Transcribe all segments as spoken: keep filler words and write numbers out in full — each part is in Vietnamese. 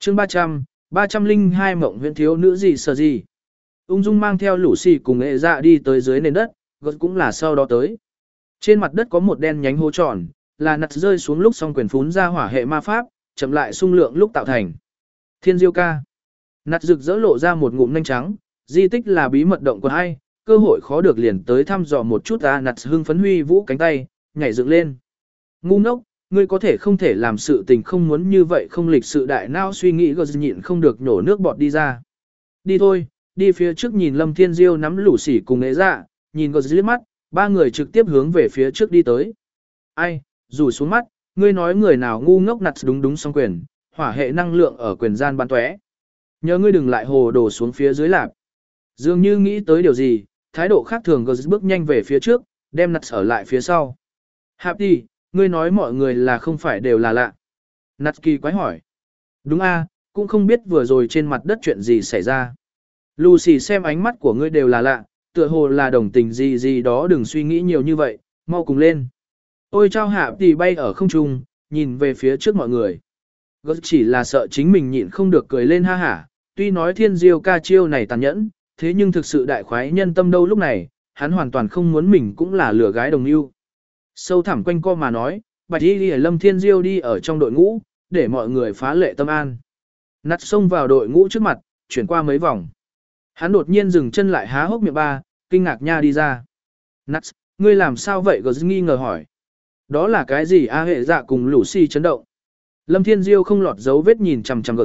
chương ba trăm, ba trăm linh hai mộng huyện thiếu nữ gì sờ gì. Ung dung mang theo lũ xì cùng ệ dạ đi tới dưới nền đất, gật cũng là sau đó tới. Trên mặt đất có một đen nhánh hố tròn, là nặt rơi xuống lúc song quyền phún ra hỏa hệ ma pháp, chậm lại xung lượng lúc tạo thành. Thiên diêu ca. Nặt rực rỡ lộ ra một ngụm nanh trắng, di tích là bí mật động của ai, cơ hội khó được liền tới thăm dò một chút à nặt hưng phấn huy vũ cánh tay, nhảy dựng lên. Ngu ngốc, ngươi có thể không thể làm sự tình không muốn như vậy không lịch sự đại não suy nghĩ gờ nhịn không được nhổ nước bọt đi ra. Đi thôi, đi phía trước nhìn Lâm Thiên Diêu nắm lũ sỉ cùng ế dạ, nhìn gờ liếc mắt, ba người trực tiếp hướng về phía trước đi tới. Ai, rủ xuống mắt, ngươi nói người nào ngu ngốc nặt đúng đúng song quyền, hỏa hệ năng lượng ở quyền gian bắn tóe. Nhớ ngươi đừng lại hồ đổ xuống phía dưới lạp. Dường như nghĩ tới điều gì, thái độ khác thường gờ bước nhanh về phía trước, đem nặt ở lại phía sau. Hạp đi, ngươi nói mọi người là không phải đều là lạ. Nặt kỳ quái hỏi. Đúng a, cũng không biết vừa rồi trên mặt đất chuyện gì xảy ra. Lucy xem ánh mắt của ngươi đều là lạ, tựa hồ là đồng tình gì gì đó đừng suy nghĩ nhiều như vậy, mau cùng lên. Ôi trao Hạp thì bay ở không trung, nhìn về phía trước mọi người. Gớt chỉ là sợ chính mình nhịn không được cười lên ha hả, tuy nói thiên diêu ca chiêu này tàn nhẫn, thế nhưng thực sự đại khoái nhân tâm đâu lúc này, hắn hoàn toàn không muốn mình cũng là lừa gái đồng yêu. Sâu thẳm quanh co mà nói, bạch y ghi Lâm Thiên Diêu đi ở trong đội ngũ, để mọi người phá lệ tâm an. Nặt xông vào đội ngũ trước mặt, chuyển qua mấy vòng. Hắn đột nhiên dừng chân lại há hốc miệng ba, kinh ngạc nha đi ra. Nặt, ngươi làm sao vậy gờ nghi ngờ hỏi. Đó là cái gì a hệ dạ cùng lũ si chấn động. Lâm Thiên Diêu không lọt dấu vết nhìn chằm chằm gờ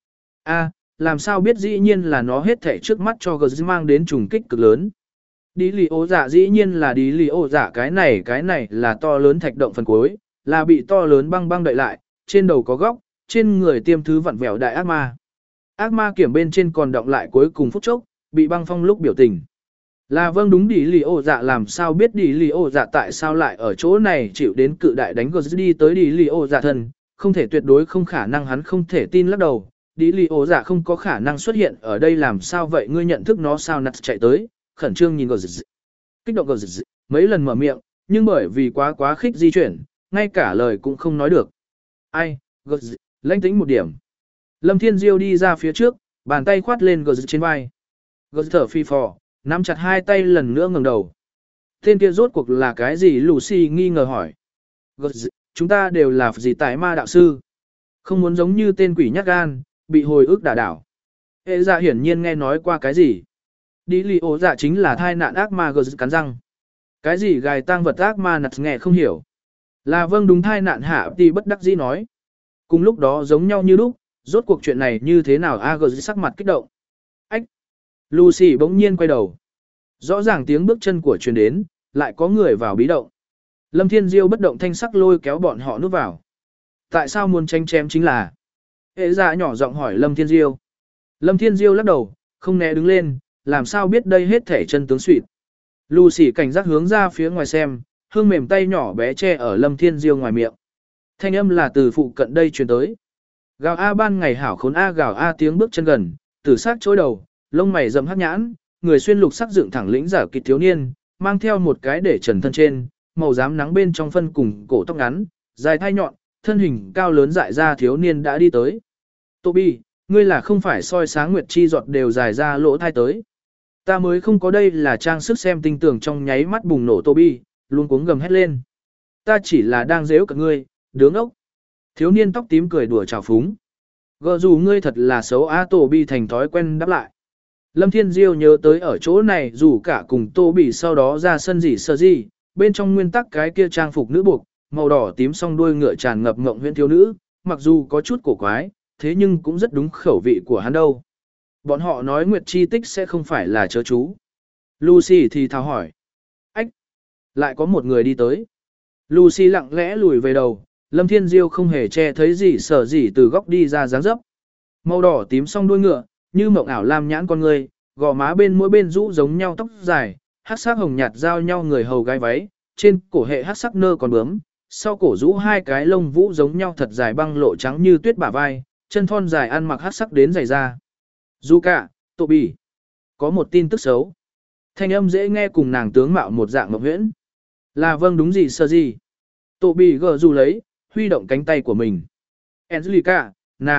a, làm sao biết dĩ nhiên là nó hết thảy trước mắt cho gờ mang đến trùng kích cực lớn. Đi lì ô dạ dĩ nhiên là đi lì ô dạ cái này cái này là to lớn thạch động phần cuối, là bị to lớn băng băng đậy lại, trên đầu có góc, trên người tiêm thứ vặn vẹo đại ác ma. Ác ma kiểm bên trên còn động lại cuối cùng phút chốc, bị băng phong lúc biểu tình. Là vâng đúng đi lì ô dạ làm sao biết đi lì ô dạ tại sao lại ở chỗ này chịu đến cự đại đánh gờ đi tới đi lì ô dạ thân, không thể tuyệt đối không khả năng hắn không thể tin lắc đầu. Đi lì ô dạ không có khả năng xuất hiện ở đây làm sao vậy ngươi nhận thức nó sao nặt chạy tới. Khẩn trương nhìn gờ dị, kích động gờ dị, mấy lần mở miệng, nhưng bởi vì quá quá khích di chuyển, ngay cả lời cũng không nói được. Ai, gờ dị, lãnh tĩnh một điểm. Lâm Thiên Diêu đi ra phía trước, bàn tay khoát lên gờ dị trên vai. Gờ dị thở phi phò, nắm chặt hai tay lần nữa ngẩng đầu. Tên kia rốt cuộc là cái gì Lucy nghi ngờ hỏi. Gờ dị, chúng ta đều là gì tại ma đạo sư. Không muốn giống như tên quỷ nhát gan, bị hồi ức đả đảo. Hệ dạ hiển nhiên nghe nói qua cái gì. Đi lì ổ dạ chính là thai nạn ác ma gờ cắn răng. Cái gì gài tang vật ác ma nặt nghe không hiểu. Là vâng đúng thai nạn hạ thì bất đắc dĩ nói. Cùng lúc đó giống nhau như lúc, rốt cuộc chuyện này như thế nào a gờ sắc mặt kích động. Ách! Lucy bỗng nhiên quay đầu. Rõ ràng tiếng bước chân của truyền đến, lại có người vào bí động. Lâm Thiên Diêu bất động thanh sắc lôi kéo bọn họ núp vào. Tại sao muốn tranh chém chính là? Hệ dạ nhỏ giọng hỏi Lâm Thiên Diêu. Lâm Thiên Diêu lắc đầu, không né đứng lên. Làm sao biết đây hết thể chân tướng suyệt. Lucy cảnh giác hướng ra phía ngoài xem, hương mềm tay nhỏ bé che ở Lâm Thiên Diêu ngoài miệng. Thanh âm là từ phụ cận đây truyền tới. Gào A ban ngày hảo khốn A gào A tiếng bước chân gần, tử sắc chối đầu, lông mày rậm hắc nhãn, người xuyên lục sắc dựng thẳng lĩnh giả kịch thiếu niên, mang theo một cái để trần thân trên, màu xám nắng bên trong phân cùng cổ tóc ngắn, dài thai nhọn, thân hình cao lớn dại ra thiếu niên đã đi tới. Toby, ngươi là không phải soi sáng nguyệt chi giọt đều dài ra lỗ thai tới. Ta mới không có đây là trang sức xem tinh tường trong nháy mắt bùng nổ Toby, luôn cuống gầm hét lên. Ta chỉ là đang giễu cả ngươi, đứng ốc. Thiếu niên tóc tím cười đùa chào phúng. Gờ dù ngươi thật là xấu á Toby thành thói quen đáp lại. Lâm Thiên Diêu nhớ tới ở chỗ này dù cả cùng Toby sau đó ra sân gì sơ gì, bên trong nguyên tắc cái kia trang phục nữ buộc, màu đỏ tím song đuôi ngựa tràn ngập ngộng huyễn thiếu nữ, mặc dù có chút cổ quái, thế nhưng cũng rất đúng khẩu vị của hắn đâu. Bọn họ nói Nguyệt Chi Tích sẽ không phải là chớ chú. Lucy thì thào hỏi. Ách! Lại có một người đi tới. Lucy lặng lẽ lùi về đầu, Lâm Thiên Diêu không hề che thấy gì sở gì từ góc đi ra dáng dấp. Màu đỏ tím song đuôi ngựa, như mộng ảo lam nhãn con người, gò má bên mỗi bên rũ giống nhau tóc dài, hắc sắc hồng nhạt giao nhau người hầu gái váy, trên cổ hệ hắc sắc nơ còn bướm, sau cổ rũ hai cái lông vũ giống nhau thật dài băng lộ trắng như tuyết bả vai, chân thon dài ăn mặc hắc sắc đến dày da. Dù cả, Toby, có một tin tức xấu. Thanh âm dễ nghe cùng nàng tướng mạo một dạng mộng huyễn. Là vâng đúng gì sơ gì. Toby gờ dù lấy, huy động cánh tay của mình. Angelica, nàng,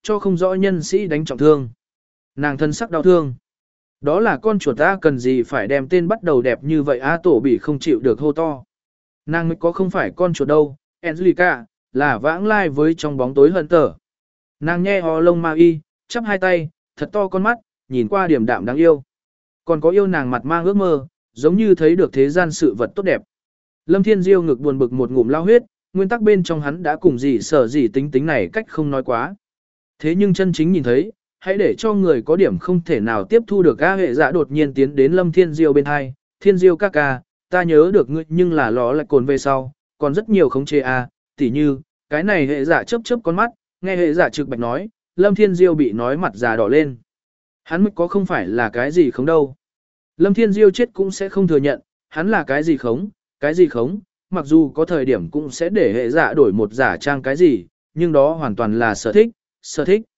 cho không rõ nhân sĩ đánh trọng thương. Nàng thân sắc đau thương. Đó là con chuột ta cần gì phải đem tên bắt đầu đẹp như vậy á tổ bị không chịu được hô to. Nàng mới có không phải con chuột đâu, Angelica, là vãng lai với trong bóng tối hận tở. Nàng nghe hò lông ma y, chắp hai tay, thật to con mắt, nhìn qua điểm đạm đáng yêu. Còn có yêu nàng mặt mang ước mơ, giống như thấy được thế gian sự vật tốt đẹp. Lâm Thiên Diêu ngực buồn bực một ngụm lao huyết, nguyên tắc bên trong hắn đã cùng gì sở gì tính tính này cách không nói quá. Thế nhưng chân chính nhìn thấy, hãy để cho người có điểm không thể nào tiếp thu được A hệ dạ đột nhiên tiến đến Lâm Thiên Diêu bên hai. Thiên Diêu ca ca, ta nhớ được ngươi nhưng là ló lại cồn về sau, còn rất nhiều khống chế A, tỉ như, cái này hệ dạ chớp chớp con mắt, nghe hệ dạ trực bạch nói, Lâm Thiên Diêu bị nói mặt già đỏ lên. Hắn mới có không phải là cái gì không đâu. Lâm Thiên Diêu chết cũng sẽ không thừa nhận, hắn là cái gì khống, cái gì khống, mặc dù có thời điểm cũng sẽ để hệ dạ đổi một giả trang cái gì, nhưng đó hoàn toàn là sở thích, sở thích.